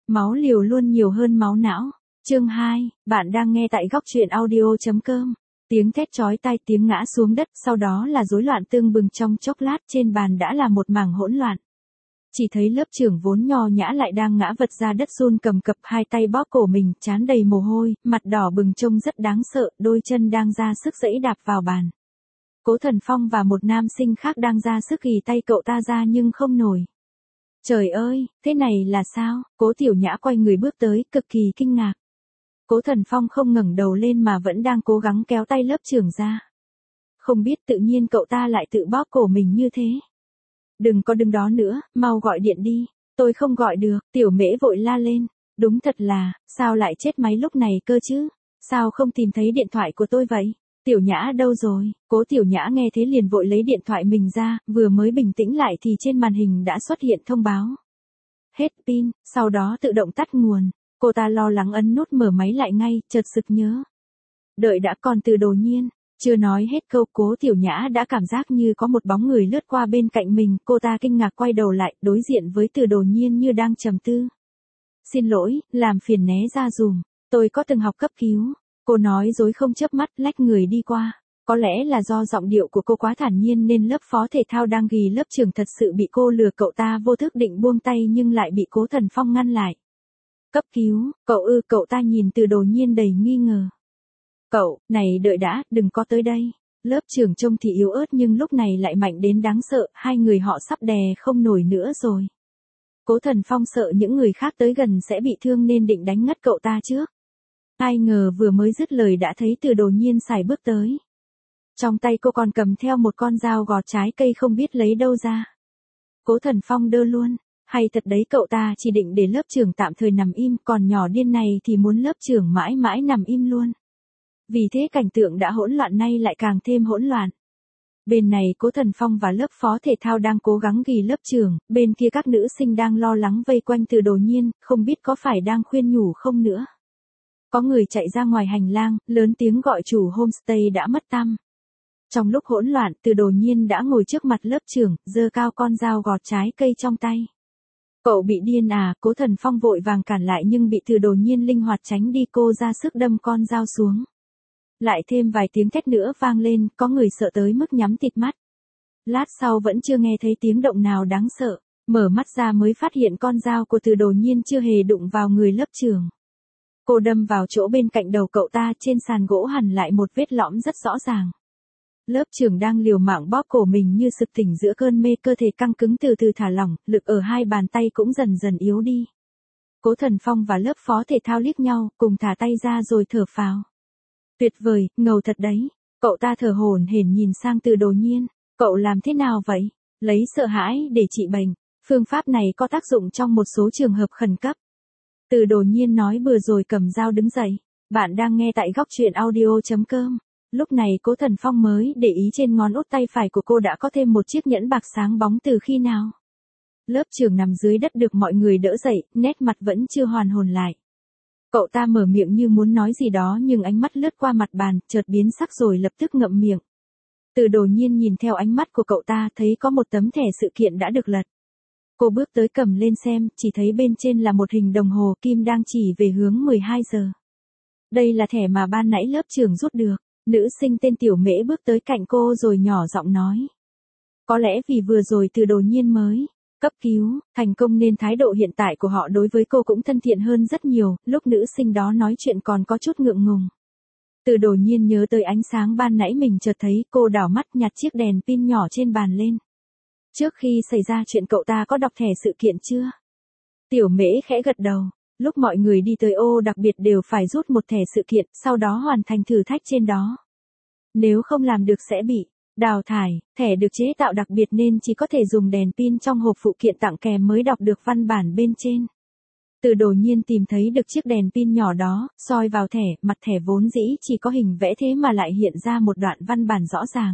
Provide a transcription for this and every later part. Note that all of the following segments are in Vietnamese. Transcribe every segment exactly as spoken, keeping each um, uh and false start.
Máu liều luôn nhiều hơn máu não. Chương hai, bạn đang nghe tại góc truyện audio.com. Tiếng thét chói tai, tiếng ngã xuống đất, sau đó là rối loạn tương bừng trong chốc lát, trên bàn đã là một mảng hỗn loạn. Chỉ thấy lớp trưởng vốn nho nhã lại đang ngã vật ra đất run cầm cập, hai tay bóp cổ mình, trán đầy mồ hôi, mặt đỏ bừng trông rất đáng sợ, đôi chân đang ra sức giãy đạp vào bàn. Cố Thần Phong và một nam sinh khác đang ra sức ghì tay cậu ta ra nhưng không nổi. Trời ơi, thế này là sao? Cố Tiểu Nhã quay người bước tới, cực kỳ kinh ngạc. Cố Thần Phong không ngẩng đầu lên mà vẫn đang cố gắng kéo tay lớp trưởng ra. Không biết tự nhiên cậu ta lại tự bóp cổ mình như thế. Đừng có đứng đó nữa, mau gọi điện đi. Tôi không gọi được, Tiểu Mễ vội la lên. Đúng thật là, sao lại chết máy lúc này cơ chứ? Sao không tìm thấy điện thoại của tôi vậy? Tiểu Nhã đâu rồi? Cố Tiểu Nhã nghe thế liền vội lấy điện thoại mình ra, vừa mới bình tĩnh lại thì trên màn hình đã xuất hiện thông báo. Hết pin, sau đó tự động tắt nguồn. Cô ta lo lắng ấn nút mở máy lại ngay, chợt sực nhớ. Đợi đã, còn Từ Đồ Nhiên. Chưa nói hết câu, Cố Tiểu Nhã đã cảm giác như có một bóng người lướt qua bên cạnh mình, cô ta kinh ngạc quay đầu lại, đối diện với Từ Đồ Nhiên như đang trầm tư. Xin lỗi, làm phiền né ra dùm, tôi có từng học cấp cứu. Cô nói dối không chớp mắt, lách người đi qua. Có lẽ là do giọng điệu của cô quá thản nhiên nên lớp phó thể thao đang ghì lớp trưởng thật sự bị cô lừa, cậu ta vô thức định buông tay nhưng lại bị Cố Thần Phong ngăn lại. Cấp cứu, cậu ư? Cậu ta nhìn Từ Đồ Nhiên đầy nghi ngờ. Cậu, này đợi đã, đừng có tới đây. Lớp trưởng trông thì yếu ớt nhưng lúc này lại mạnh đến đáng sợ, hai người họ sắp đè không nổi nữa rồi. Cố Thần Phong sợ những người khác tới gần sẽ bị thương nên định đánh ngất cậu ta trước. Ai ngờ vừa mới dứt lời đã thấy Từ Đồ Nhiên sải bước tới. Trong tay cô còn cầm theo một con dao gọt trái cây không biết lấy đâu ra. Cố Thần Phong đơ luôn. Hay thật đấy, cậu ta chỉ định để lớp trưởng tạm thời nằm im, còn nhỏ điên này thì muốn lớp trưởng mãi mãi nằm im luôn. Vì thế cảnh tượng đã hỗn loạn nay lại càng thêm hỗn loạn. Bên này Cố Thần Phong và lớp phó thể thao đang cố gắng ghì lớp trưởng, bên kia các nữ sinh đang lo lắng vây quanh Từ Đồ Nhiên, không biết có phải đang khuyên nhủ không nữa. Có người chạy ra ngoài hành lang, lớn tiếng gọi chủ homestay đã mất tăm. Trong lúc hỗn loạn, Từ Đồ Nhiên đã ngồi trước mặt lớp trưởng, giơ cao con dao gọt trái cây trong tay. Cậu bị điên à? Cố Thần Phong vội vàng cản lại nhưng bị Từ Đồ Nhiên linh hoạt tránh đi, cô ra sức đâm con dao xuống. Lại thêm vài tiếng thét nữa vang lên, có người sợ tới mức nhắm tịt mắt. Lát sau vẫn chưa nghe thấy tiếng động nào đáng sợ, mở mắt ra mới phát hiện con dao của Từ Đồ Nhiên chưa hề đụng vào người lớp trưởng. Cô đâm vào chỗ bên cạnh đầu cậu ta, trên sàn gỗ hằn lại một vết lõm rất rõ ràng. Lớp trưởng đang liều mạng bóp cổ mình như sực tỉnh giữa cơn mê, cơ thể căng cứng từ từ thả lỏng, lực ở hai bàn tay cũng dần dần yếu đi. Cố Thần Phong và lớp phó thể thao liếc nhau, cùng thả tay ra rồi thở phào. Tuyệt vời, ngầu thật đấy. Cậu ta thở hổn hển nhìn sang Từ Đồ Nhiên. Cậu làm thế nào vậy? Lấy sợ hãi để trị bệnh. Phương pháp này có tác dụng trong một số trường hợp khẩn cấp. Từ Đồ Nhiên nói vừa rồi cầm dao đứng dậy. Bạn đang nghe tại góc truyện audio.com. Lúc này Cố Thần Phong mới để ý trên ngón út tay phải của cô đã có thêm một chiếc nhẫn bạc sáng bóng từ khi nào. Lớp trưởng nằm dưới đất được mọi người đỡ dậy, nét mặt vẫn chưa hoàn hồn lại. Cậu ta mở miệng như muốn nói gì đó nhưng ánh mắt lướt qua mặt bàn, chợt biến sắc rồi lập tức ngậm miệng. Từ Đồ Nhiên nhìn theo ánh mắt của cậu ta thấy có một tấm thẻ sự kiện đã được lật. Cô bước tới cầm lên xem, chỉ thấy bên trên là một hình đồng hồ kim đang chỉ về hướng mười hai giờ. Đây là thẻ mà ban nãy lớp trưởng rút được. Nữ sinh tên Tiểu Mễ bước tới cạnh cô rồi nhỏ giọng nói. Có lẽ vì vừa rồi Từ Đồ Nhiên mới cấp cứu thành công nên thái độ hiện tại của họ đối với cô cũng thân thiện hơn rất nhiều, lúc nữ sinh đó nói chuyện còn có chút ngượng ngùng. Từ Đồ Nhiên nhớ tới ánh sáng ban nãy mình chợt thấy, cô đảo mắt nhặt chiếc đèn pin nhỏ trên bàn lên. Trước khi xảy ra chuyện cậu ta có đọc thẻ sự kiện chưa? Tiểu Mễ khẽ gật đầu. Lúc mọi người đi tới ô đặc biệt đều phải rút một thẻ sự kiện, sau đó hoàn thành thử thách trên đó. Nếu không làm được sẽ bị đào thải, thẻ được chế tạo đặc biệt nên chỉ có thể dùng đèn pin trong hộp phụ kiện tặng kèm mới đọc được văn bản bên trên. Từ Đồ Nhiên tìm thấy được chiếc đèn pin nhỏ đó, soi vào thẻ, mặt thẻ vốn dĩ chỉ có hình vẽ thế mà lại hiện ra một đoạn văn bản rõ ràng.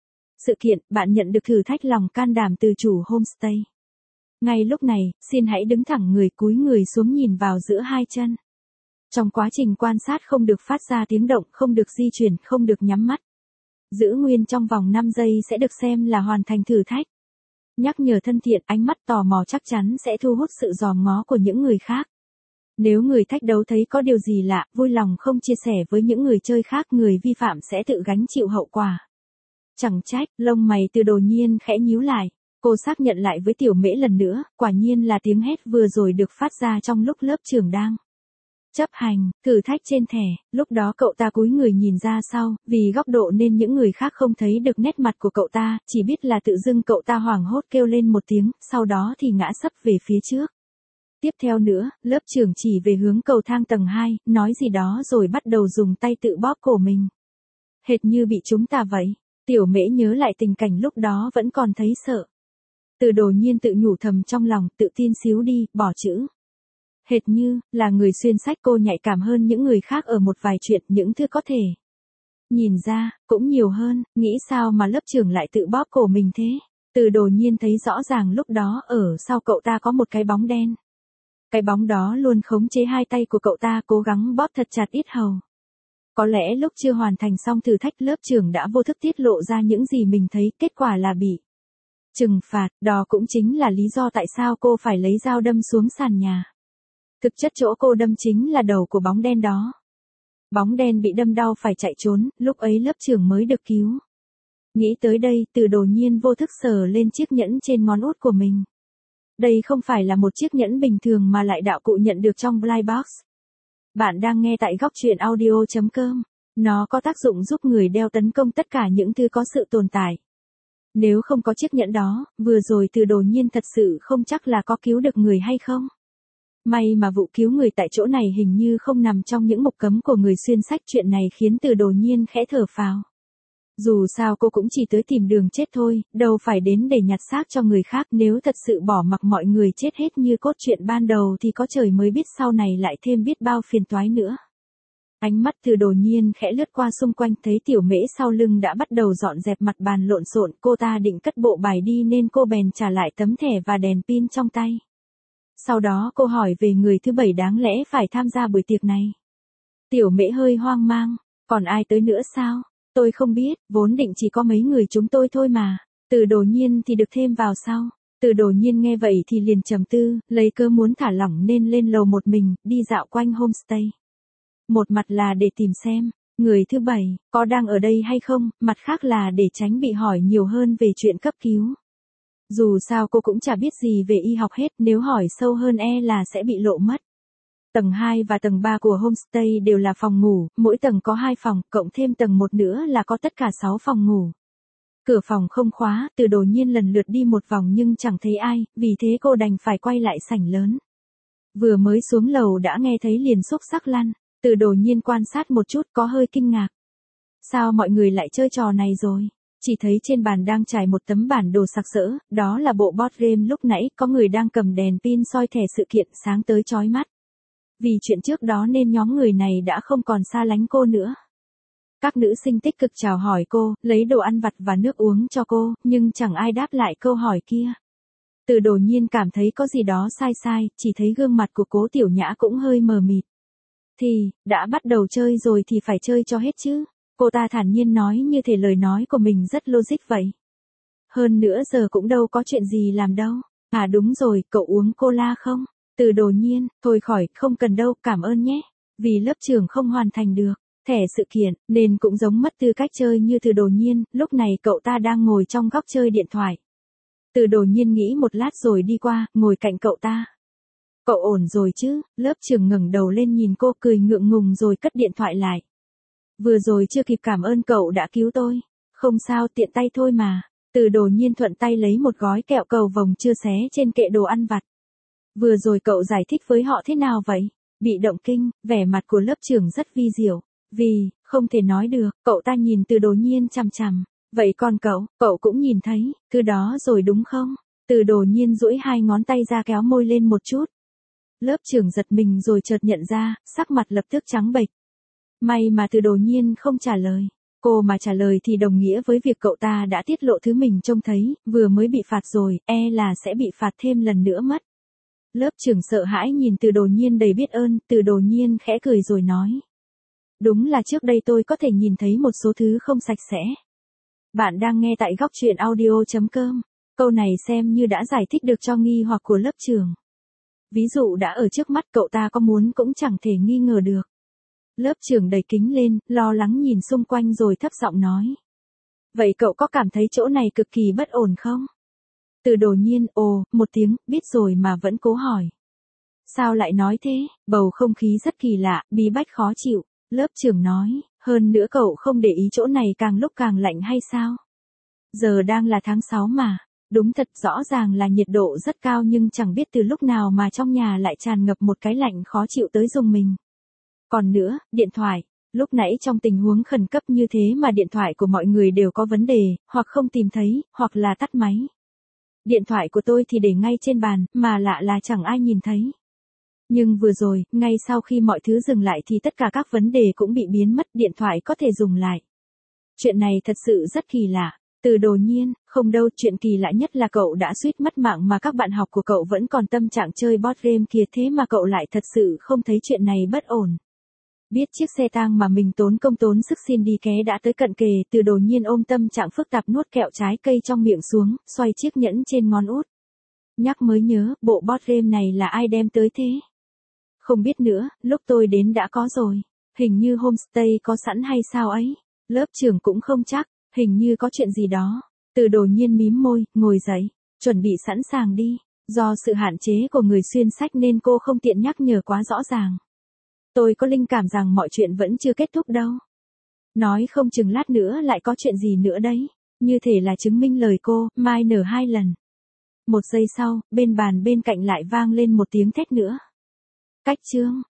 Sự kiện, bạn nhận được thử thách lòng can đảm từ chủ homestay. Ngay lúc này, xin hãy đứng thẳng người, cúi người xuống nhìn vào giữa hai chân. Trong quá trình quan sát không được phát ra tiếng động, không được di chuyển, không được nhắm mắt. Giữ nguyên trong vòng năm giây sẽ được xem là hoàn thành thử thách. Nhắc nhở thân thiện, ánh mắt tò mò chắc chắn sẽ thu hút sự dòm ngó của những người khác. Nếu người thách đấu thấy có điều gì lạ, vui lòng không chia sẻ với những người chơi khác, người vi phạm sẽ tự gánh chịu hậu quả. Chẳng trách, lông mày Từ Đồ Nhiên khẽ nhíu lại. Cô xác nhận lại với Tiểu Mễ lần nữa, quả nhiên là tiếng hét vừa rồi được phát ra trong lúc lớp trưởng đang chấp hành thử thách trên thẻ. Lúc đó cậu ta cúi người nhìn ra sau, vì góc độ nên những người khác không thấy được nét mặt của cậu ta, chỉ biết là tự dưng cậu ta hoảng hốt kêu lên một tiếng, sau đó thì ngã sấp về phía trước. Tiếp theo nữa, lớp trưởng chỉ về hướng cầu thang tầng hai, nói gì đó rồi bắt đầu dùng tay tự bóp cổ mình. Hệt như bị chúng ta vậy. Tiểu Mễ nhớ lại tình cảnh lúc đó vẫn còn thấy sợ. Từ Đồ Nhiên tự nhủ thầm trong lòng, tự tin xíu đi, bỏ chữ. Hệt như, là người xuyên sách, cô nhạy cảm hơn những người khác ở một vài chuyện, những thứ có thể nhìn ra, cũng nhiều hơn, nghĩ sao mà lớp trưởng lại tự bóp cổ mình thế. Từ Đồ Nhiên thấy rõ ràng lúc đó ở sau cậu ta có một cái bóng đen. Cái bóng đó luôn khống chế hai tay của cậu ta, cố gắng bóp thật chặt yết hầu. Có lẽ lúc chưa hoàn thành xong thử thách, lớp trưởng đã vô thức tiết lộ ra những gì mình thấy, kết quả là bị trừng phạt. Đó cũng chính là lý do tại sao cô phải lấy dao đâm xuống sàn nhà. Thực chất chỗ cô đâm chính là đầu của bóng đen đó. Bóng đen bị đâm đau phải chạy trốn, lúc ấy lớp trưởng mới được cứu. Nghĩ tới đây, Từ Đồ Nhiên vô thức sờ lên chiếc nhẫn trên ngón út của mình. Đây không phải là một chiếc nhẫn bình thường mà lại đạo cụ nhận được trong Blind Box. Bạn đang nghe tại góc truyện audio chấm com. Nó có tác dụng giúp người đeo tấn công tất cả những thứ có sự tồn tại. Nếu không có chiếc nhẫn đó, vừa rồi Từ Đồ Nhiên thật sự không chắc là có cứu được người hay không. May mà vụ cứu người tại chỗ này hình như không nằm trong những mục cấm của người xuyên sách, chuyện này khiến Từ Đồ Nhiên khẽ thở phào. Dù sao cô cũng chỉ tới tìm đường chết thôi, đâu phải đến để nhặt xác cho người khác. Nếu thật sự bỏ mặc mọi người chết hết như cốt truyện ban đầu thì có trời mới biết sau này lại thêm biết bao phiền toái nữa. Ánh mắt Từ Đồ Nhiên khẽ lướt qua xung quanh, thấy Tiểu Mễ sau lưng đã bắt đầu dọn dẹp mặt bàn lộn xộn. Cô ta định cất bộ bài đi nên cô bèn trả lại tấm thẻ và đèn pin trong tay. Sau đó cô hỏi về người thứ bảy đáng lẽ phải tham gia buổi tiệc này. Tiểu Mễ hơi hoang mang, còn ai tới nữa sao? Tôi không biết, vốn định chỉ có mấy người chúng tôi thôi mà. Từ Đồ Nhiên thì được thêm vào sau. Từ Đồ Nhiên nghe vậy thì liền trầm tư, lấy cớ muốn thả lỏng nên lên lầu một mình, đi dạo quanh homestay. Một mặt là để tìm xem, người thứ bảy, có đang ở đây hay không, mặt khác là để tránh bị hỏi nhiều hơn về chuyện cấp cứu. Dù sao cô cũng chả biết gì về y học hết, nếu hỏi sâu hơn e là sẽ bị lộ mất. Tầng hai và tầng ba của homestay đều là phòng ngủ, mỗi tầng có hai phòng, cộng thêm tầng một nữa là có tất cả sáu phòng ngủ. Cửa phòng không khóa, Từ Đồ Nhiên lần lượt đi một vòng nhưng chẳng thấy ai, vì thế cô đành phải quay lại sảnh lớn. Vừa mới xuống lầu đã nghe thấy liền xúc xắc lăn, Từ Đồ Nhiên quan sát một chút có hơi kinh ngạc. Sao mọi người lại chơi trò này rồi? Chỉ thấy trên bàn đang trải một tấm bản đồ sặc sỡ, đó là bộ board game lúc nãy, có người đang cầm đèn pin soi thẻ sự kiện sáng tới chói mắt. Vì chuyện trước đó nên nhóm người này đã không còn xa lánh cô nữa. Các nữ sinh tích cực chào hỏi cô, lấy đồ ăn vặt và nước uống cho cô, nhưng chẳng ai đáp lại câu hỏi kia. Từ Đồ Nhiên cảm thấy có gì đó sai sai, chỉ thấy gương mặt của Cố Tiểu Nhã cũng hơi mờ mịt. Thì, đã bắt đầu chơi rồi thì phải chơi cho hết chứ. Cô ta thản nhiên nói như thể lời nói của mình rất logic vậy. Hơn nữa giờ cũng đâu có chuyện gì làm đâu. À đúng rồi, cậu uống cola không? Từ Đồ Nhiên, thôi khỏi, không cần đâu, cảm ơn nhé. Vì lớp trưởng không hoàn thành được thẻ sự kiện, nên cũng giống mất tư cách chơi như Từ Đồ Nhiên, lúc này cậu ta đang ngồi trong góc chơi điện thoại. Từ Đồ Nhiên nghĩ một lát rồi đi qua, ngồi cạnh cậu ta. Cậu ổn rồi chứ? Lớp trưởng ngẩng đầu lên nhìn cô cười ngượng ngùng rồi cất điện thoại lại. Vừa rồi chưa kịp cảm ơn cậu đã cứu tôi. Không sao, tiện tay thôi mà. Từ Đồ Nhiên thuận tay lấy một gói kẹo cầu vồng chưa xé trên kệ đồ ăn vặt. Vừa rồi cậu giải thích với họ thế nào vậy? Bị động kinh, vẻ mặt của lớp trưởng rất vi diệu. Vì, không thể nói được, cậu ta nhìn Từ Đồ Nhiên chằm chằm. Vậy còn cậu, cậu cũng nhìn thấy, thứ đó rồi đúng không? Từ Đồ Nhiên duỗi hai ngón tay ra kéo môi lên một chút. Lớp trưởng giật mình rồi chợt nhận ra, sắc mặt lập tức trắng bệch. May mà Từ Đồ Nhiên không trả lời. Cô mà trả lời thì đồng nghĩa với việc cậu ta đã tiết lộ thứ mình trông thấy, vừa mới bị phạt rồi, e là sẽ bị phạt thêm lần nữa mất. Lớp trưởng sợ hãi nhìn Từ Đồ Nhiên đầy biết ơn, Từ Đồ Nhiên khẽ cười rồi nói. Đúng là trước đây tôi có thể nhìn thấy một số thứ không sạch sẽ. Bạn đang nghe tại góc truyện audio chấm com. Câu này xem như đã giải thích được cho nghi hoặc của lớp trưởng. Ví dụ đã ở trước mắt cậu ta có muốn cũng chẳng thể nghi ngờ được. Lớp trưởng đẩy kính lên, lo lắng nhìn xung quanh rồi thấp giọng nói. Vậy cậu có cảm thấy chỗ này cực kỳ bất ổn không? Từ Đồ Nhiên ồ, một tiếng, biết rồi mà vẫn cố hỏi. Sao lại nói thế? Bầu không khí rất kỳ lạ, bí bách khó chịu. Lớp trưởng nói, hơn nữa cậu không để ý chỗ này càng lúc càng lạnh hay sao? Giờ đang là tháng sáu mà. Đúng thật, rõ ràng là nhiệt độ rất cao nhưng chẳng biết từ lúc nào mà trong nhà lại tràn ngập một cái lạnh khó chịu tới rùng mình. Còn nữa, điện thoại. Lúc nãy trong tình huống khẩn cấp như thế mà điện thoại của mọi người đều có vấn đề, hoặc không tìm thấy, hoặc là tắt máy. Điện thoại của tôi thì để ngay trên bàn, mà lạ là chẳng ai nhìn thấy. Nhưng vừa rồi, ngay sau khi mọi thứ dừng lại thì tất cả các vấn đề cũng bị biến mất, điện thoại có thể dùng lại. Chuyện này thật sự rất kỳ lạ. Từ Đồ Nhiên, không đâu, chuyện kỳ lạ nhất là cậu đã suýt mất mạng mà các bạn học của cậu vẫn còn tâm trạng chơi board game kia, thế mà cậu lại thật sự không thấy chuyện này bất ổn. Biết chiếc xe tang mà mình tốn công tốn sức xin đi ké đã tới cận kề, Từ Đồ Nhiên ôm tâm trạng phức tạp nuốt kẹo trái cây trong miệng xuống, xoay chiếc nhẫn trên ngón út. Nhắc mới nhớ, bộ board game này là ai đem tới thế? Không biết nữa, lúc tôi đến đã có rồi. Hình như homestay có sẵn hay sao ấy. Lớp trưởng cũng không chắc, hình như có chuyện gì đó. Từ Đồ Nhiên mím môi, ngồi dậy, chuẩn bị sẵn sàng đi. Do sự hạn chế của người xuyên sách nên cô không tiện nhắc nhở quá rõ ràng. Tôi có linh cảm rằng mọi chuyện vẫn chưa kết thúc đâu. Nói không chừng lát nữa lại có chuyện gì nữa đấy. Như thể là chứng minh lời cô, mai nở hai lần. Một giây sau, bên bàn bên cạnh lại vang lên một tiếng thét nữa. Cách chương.